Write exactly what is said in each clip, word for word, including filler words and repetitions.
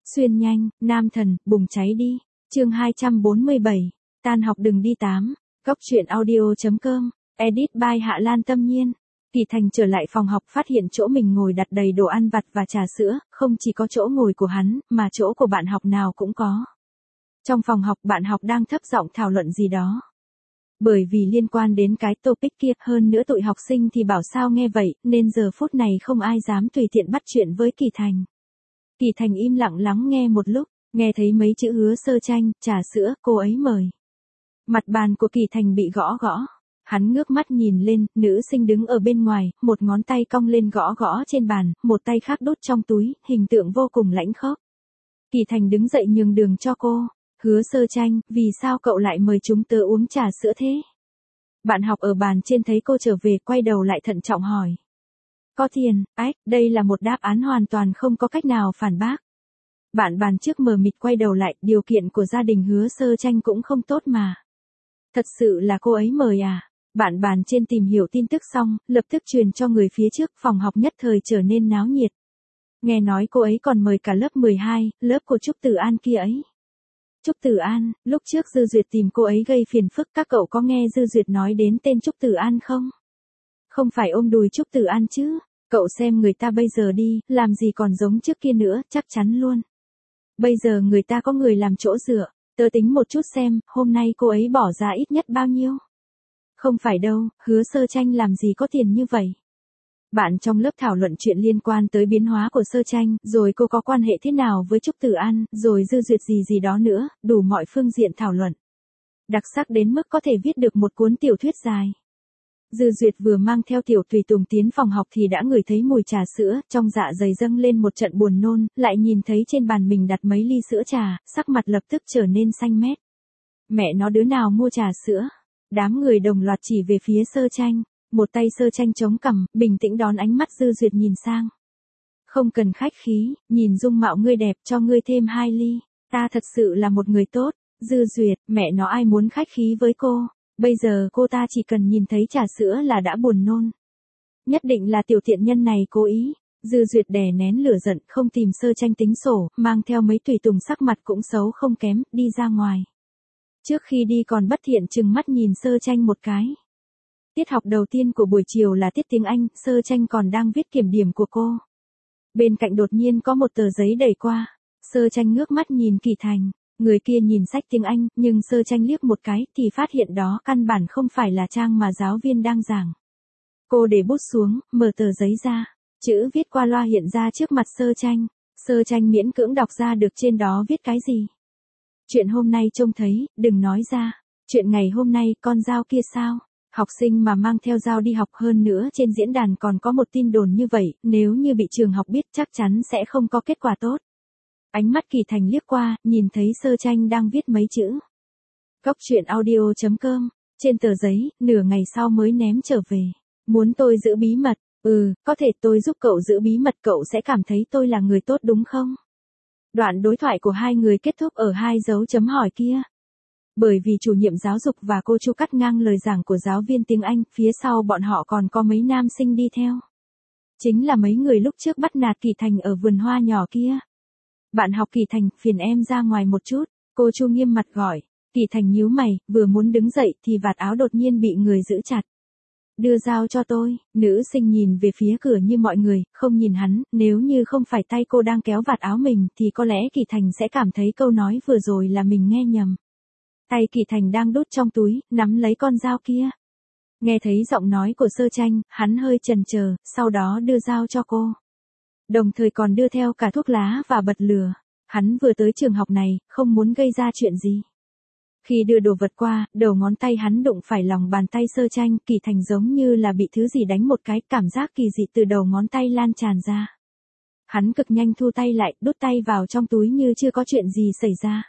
Xuyên nhanh, nam thần, bùng cháy đi. Chương hai trăm bốn mươi bảy. Tan học đừng đi tám. Góc truyện audio.com. Edit by Hạ Lan Tâm Nhiên. Kỳ Thành trở lại phòng học phát hiện chỗ mình ngồi đặt đầy đồ ăn vặt và trà sữa, không chỉ có chỗ ngồi của hắn, mà chỗ của bạn học nào cũng có. Trong phòng học bạn học đang thấp giọng thảo luận gì đó. Bởi vì liên quan đến cái topic kia, hơn nữa tụi học sinh thì bảo sao nghe vậy, nên giờ phút này không ai dám tùy tiện bắt chuyện với Kỳ Thành. Kỳ Thành im lặng lắng nghe một lúc, nghe thấy mấy chữ Hứa Sơ Tranh, trà sữa, cô ấy mời. Mặt bàn của Kỳ Thành bị gõ gõ. Hắn ngước mắt nhìn lên, nữ sinh đứng ở bên ngoài, một ngón tay cong lên gõ gõ trên bàn, một tay khác đút trong túi, hình tượng vô cùng lãnh khốc. Kỳ Thành đứng dậy nhường đường cho cô. Hứa Sơ Tranh, vì sao cậu lại mời chúng tớ uống trà sữa thế? Bạn học ở bàn trên thấy cô trở về, quay đầu lại thận trọng hỏi. Có tiền, ách, đây là một đáp án hoàn toàn không có cách nào phản bác. Bạn bàn trước mờ mịt quay đầu lại, điều kiện của gia đình Hứa Sơ Tranh cũng không tốt mà. Thật sự là cô ấy mời à? Bạn bàn trên tìm hiểu tin tức xong, lập tức truyền cho người phía trước, phòng học nhất thời trở nên náo nhiệt. Nghe nói cô ấy còn mời cả lớp mười hai, lớp của Trúc Tử An kia ấy. Trúc Tử An, lúc trước Dư Duyệt tìm cô ấy gây phiền phức, các cậu có nghe Dư Duyệt nói đến tên Trúc Tử An không? Không phải ôm đùi Trúc Tử An chứ, cậu xem người ta bây giờ đi, làm gì còn giống trước kia nữa, chắc chắn luôn. Bây giờ người ta có người làm chỗ dựa, tớ tính một chút xem, hôm nay cô ấy bỏ ra ít nhất bao nhiêu? Không phải đâu, Hứa Sơ Tranh làm gì có tiền như vậy? Bạn trong lớp thảo luận chuyện liên quan tới biến hóa của Sơ Tranh, rồi cô có quan hệ thế nào với Trúc Tử An, rồi Dư Duyệt gì gì đó nữa, đủ mọi phương diện thảo luận. Đặc sắc đến mức có thể viết được một cuốn tiểu thuyết dài. Dư Duyệt vừa mang theo Tiểu Tùy Tùng tiến phòng học thì đã ngửi thấy mùi trà sữa, trong dạ dày dâng lên một trận buồn nôn, lại nhìn thấy trên bàn mình đặt mấy ly sữa trà, sắc mặt lập tức trở nên xanh mét. Mẹ nó đứa nào mua trà sữa? Đám người đồng loạt chỉ về phía Sơ Tranh. Một tay Sơ Tranh chống cằm, bình tĩnh đón ánh mắt Dư Duyệt nhìn sang. Không cần khách khí, nhìn dung mạo ngươi đẹp, cho ngươi thêm hai ly. Ta thật sự là một người tốt. Dư Duyệt, mẹ nó ai muốn khách khí với cô. Bây giờ cô ta chỉ cần nhìn thấy trà sữa là đã buồn nôn. Nhất định là tiểu tiện nhân này cố ý. Dư Duyệt đè nén lửa giận, không tìm Sơ Tranh tính sổ, mang theo mấy tùy tùng sắc mặt cũng xấu không kém, đi ra ngoài. Trước khi đi còn bất thiện chừng mắt nhìn Sơ Tranh một cái. Tiết học đầu tiên của buổi chiều là tiết tiếng Anh, Sơ Tranh còn đang viết kiểm điểm của cô. Bên cạnh đột nhiên có một tờ giấy đẩy qua. Sơ Tranh ngước mắt nhìn Kỳ Thành. Người kia nhìn sách tiếng Anh, nhưng Sơ Tranh liếc một cái thì phát hiện đó căn bản không phải là trang mà giáo viên đang giảng. Cô để bút xuống, mở tờ giấy ra. Chữ viết qua loa hiện ra trước mặt Sơ Tranh. Sơ Tranh miễn cưỡng đọc ra được trên đó viết cái gì. Chuyện hôm nay trông thấy, đừng nói ra. Chuyện ngày hôm nay, con dao kia sao? Học sinh mà mang theo dao đi học, hơn nữa trên diễn đàn còn có một tin đồn như vậy, nếu như bị trường học biết chắc chắn sẽ không có kết quả tốt. Ánh mắt Kỳ Thành liếc qua, nhìn thấy Sơ Tranh đang viết mấy chữ. Góc truyện audio.com, trên tờ giấy, nửa ngày sau mới ném trở về. Muốn tôi giữ bí mật, ừ, có thể tôi giúp cậu giữ bí mật, cậu sẽ cảm thấy tôi là người tốt đúng không? Đoạn đối thoại của hai người kết thúc ở hai dấu chấm hỏi kia. Bởi vì chủ nhiệm giáo dục và cô Chu cắt ngang lời giảng của giáo viên tiếng Anh, phía sau bọn họ còn có mấy nam sinh đi theo. Chính là mấy người lúc trước bắt nạt Kỳ Thành ở vườn hoa nhỏ kia. Bạn học Kỳ Thành, phiền em ra ngoài một chút, cô Chu nghiêm mặt gọi. Kỳ Thành nhíu mày, vừa muốn đứng dậy thì vạt áo đột nhiên bị người giữ chặt. Đưa dao cho tôi, nữ sinh nhìn về phía cửa như mọi người, không nhìn hắn, nếu như không phải tay cô đang kéo vạt áo mình thì có lẽ Kỳ Thành sẽ cảm thấy câu nói vừa rồi là mình nghe nhầm. Tay Kỳ Thành đang đút trong túi, nắm lấy con dao kia. Nghe thấy giọng nói của Sơ Tranh, hắn hơi chần chờ, sau đó đưa dao cho cô. Đồng thời còn đưa theo cả thuốc lá và bật lửa. Hắn vừa tới trường học này, không muốn gây ra chuyện gì. Khi đưa đồ vật qua, đầu ngón tay hắn đụng phải lòng bàn tay Sơ Tranh, Kỳ Thành giống như là bị thứ gì đánh một cái, cảm giác kỳ dị từ đầu ngón tay lan tràn ra. Hắn cực nhanh thu tay lại, đút tay vào trong túi như chưa có chuyện gì xảy ra.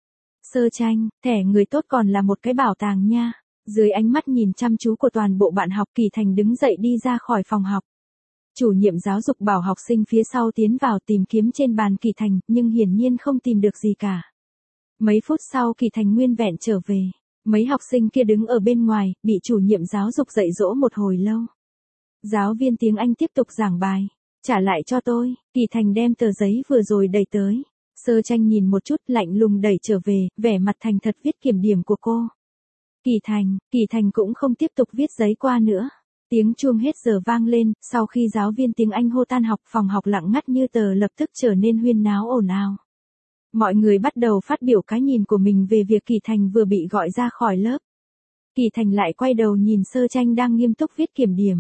Sơ Tranh, thẻ người tốt còn là một cái bảo tàng nha. Dưới ánh mắt nhìn chăm chú của toàn bộ bạn học, Kỳ Thành đứng dậy đi ra khỏi phòng học. Chủ nhiệm giáo dục bảo học sinh phía sau tiến vào tìm kiếm trên bàn Kỳ Thành, nhưng hiển nhiên không tìm được gì cả. Mấy phút sau Kỳ Thành nguyên vẹn trở về. Mấy học sinh kia đứng ở bên ngoài, bị chủ nhiệm giáo dục dạy dỗ một hồi lâu. Giáo viên tiếng Anh tiếp tục giảng bài. Trả lại cho tôi, Kỳ Thành đem tờ giấy vừa rồi đẩy tới. Sơ Tranh nhìn một chút lạnh lùng đẩy trở về, vẻ mặt thành thật viết kiểm điểm của cô. Kỳ Thành, Kỳ Thành cũng không tiếp tục viết giấy qua nữa. Tiếng chuông hết giờ vang lên, sau khi giáo viên tiếng Anh hô tan học, phòng học lặng ngắt như tờ lập tức trở nên huyên náo ồn ào. Mọi người bắt đầu phát biểu cái nhìn của mình về việc Kỳ Thành vừa bị gọi ra khỏi lớp. Kỳ Thành lại quay đầu nhìn Sơ Tranh đang nghiêm túc viết kiểm điểm.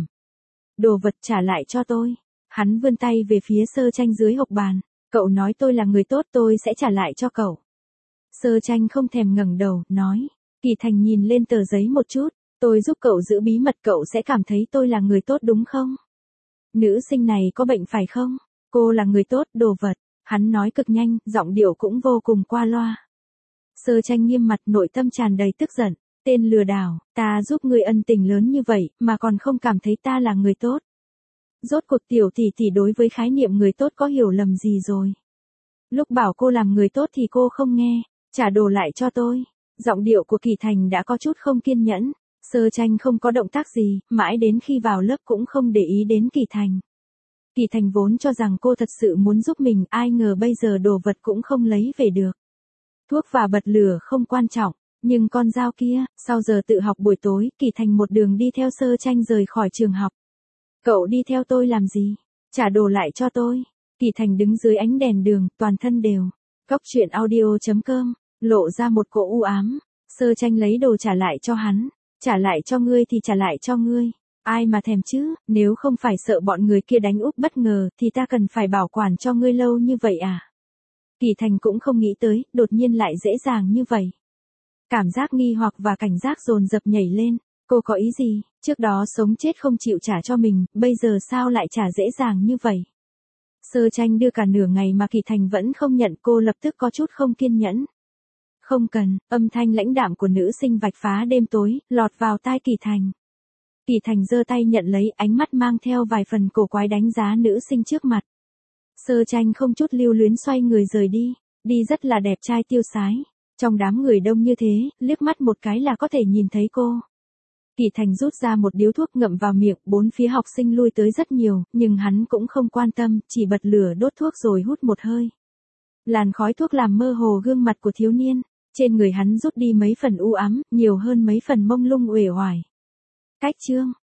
Đồ vật trả lại cho tôi. Hắn vươn tay về phía Sơ Tranh dưới hộc bàn. Cậu nói tôi là người tốt, tôi sẽ trả lại cho cậu. Sơ Tranh không thèm ngẩng đầu, nói. Kỳ Thành nhìn lên tờ giấy một chút. Tôi giúp cậu giữ bí mật, cậu sẽ cảm thấy tôi là người tốt đúng không? Nữ sinh này có bệnh phải không? Cô là người tốt, đồ vật. Hắn nói cực nhanh, giọng điệu cũng vô cùng qua loa. Sơ Tranh nghiêm mặt, nội tâm tràn đầy tức giận. Tên lừa đảo, ta giúp ngươi ân tình lớn như vậy, mà còn không cảm thấy ta là người tốt. Rốt cuộc tiểu tỷ tỷ đối với khái niệm người tốt có hiểu lầm gì rồi? Lúc bảo cô làm người tốt thì cô không nghe, trả đồ lại cho tôi. Giọng điệu của Kỳ Thành đã có chút không kiên nhẫn. Sơ Tranh không có động tác gì, mãi đến khi vào lớp cũng không để ý đến Kỳ Thành. Kỳ Thành vốn cho rằng cô thật sự muốn giúp mình, ai ngờ bây giờ đồ vật cũng không lấy về được. Thuốc và bật lửa không quan trọng, nhưng con dao kia, sau giờ tự học buổi tối, Kỳ Thành một đường đi theo Sơ Tranh rời khỏi trường học. Cậu đi theo tôi làm gì? Trả đồ lại cho tôi. Kỳ Thành đứng dưới ánh đèn đường, toàn thân đều. Cóc truyện audio chấm com, lộ ra một cỗ u ám. Sơ Tranh lấy đồ trả lại cho hắn. Trả lại cho ngươi thì trả lại cho ngươi. Ai mà thèm chứ, nếu không phải sợ bọn người kia đánh úp bất ngờ, thì ta cần phải bảo quản cho ngươi lâu như vậy à? Kỳ Thành cũng không nghĩ tới, đột nhiên lại dễ dàng như vậy. Cảm giác nghi hoặc và cảnh giác dồn dập nhảy lên. Cô có ý gì? Trước đó sống chết không chịu trả cho mình, bây giờ sao lại trả dễ dàng như vậy? Sơ Tranh đưa cả nửa ngày mà Kỳ Thành vẫn không nhận, cô lập tức có chút không kiên nhẫn. Không cần, âm thanh lãnh đạm của nữ sinh vạch phá đêm tối, lọt vào tai Kỳ Thành. Kỳ Thành giơ tay nhận lấy, ánh mắt mang theo vài phần cổ quái đánh giá nữ sinh trước mặt. Sơ Tranh không chút lưu luyến xoay người rời đi, đi rất là đẹp trai tiêu sái. Trong đám người đông như thế, liếc mắt một cái là có thể nhìn thấy cô. Kỳ Thành rút ra một điếu thuốc ngậm vào miệng, bốn phía học sinh lui tới rất nhiều, nhưng hắn cũng không quan tâm, chỉ bật lửa đốt thuốc rồi hút một hơi. Làn khói thuốc làm mơ hồ gương mặt của thiếu niên, trên người hắn rút đi mấy phần u ám, nhiều hơn mấy phần mông lung uể oải. Cách chương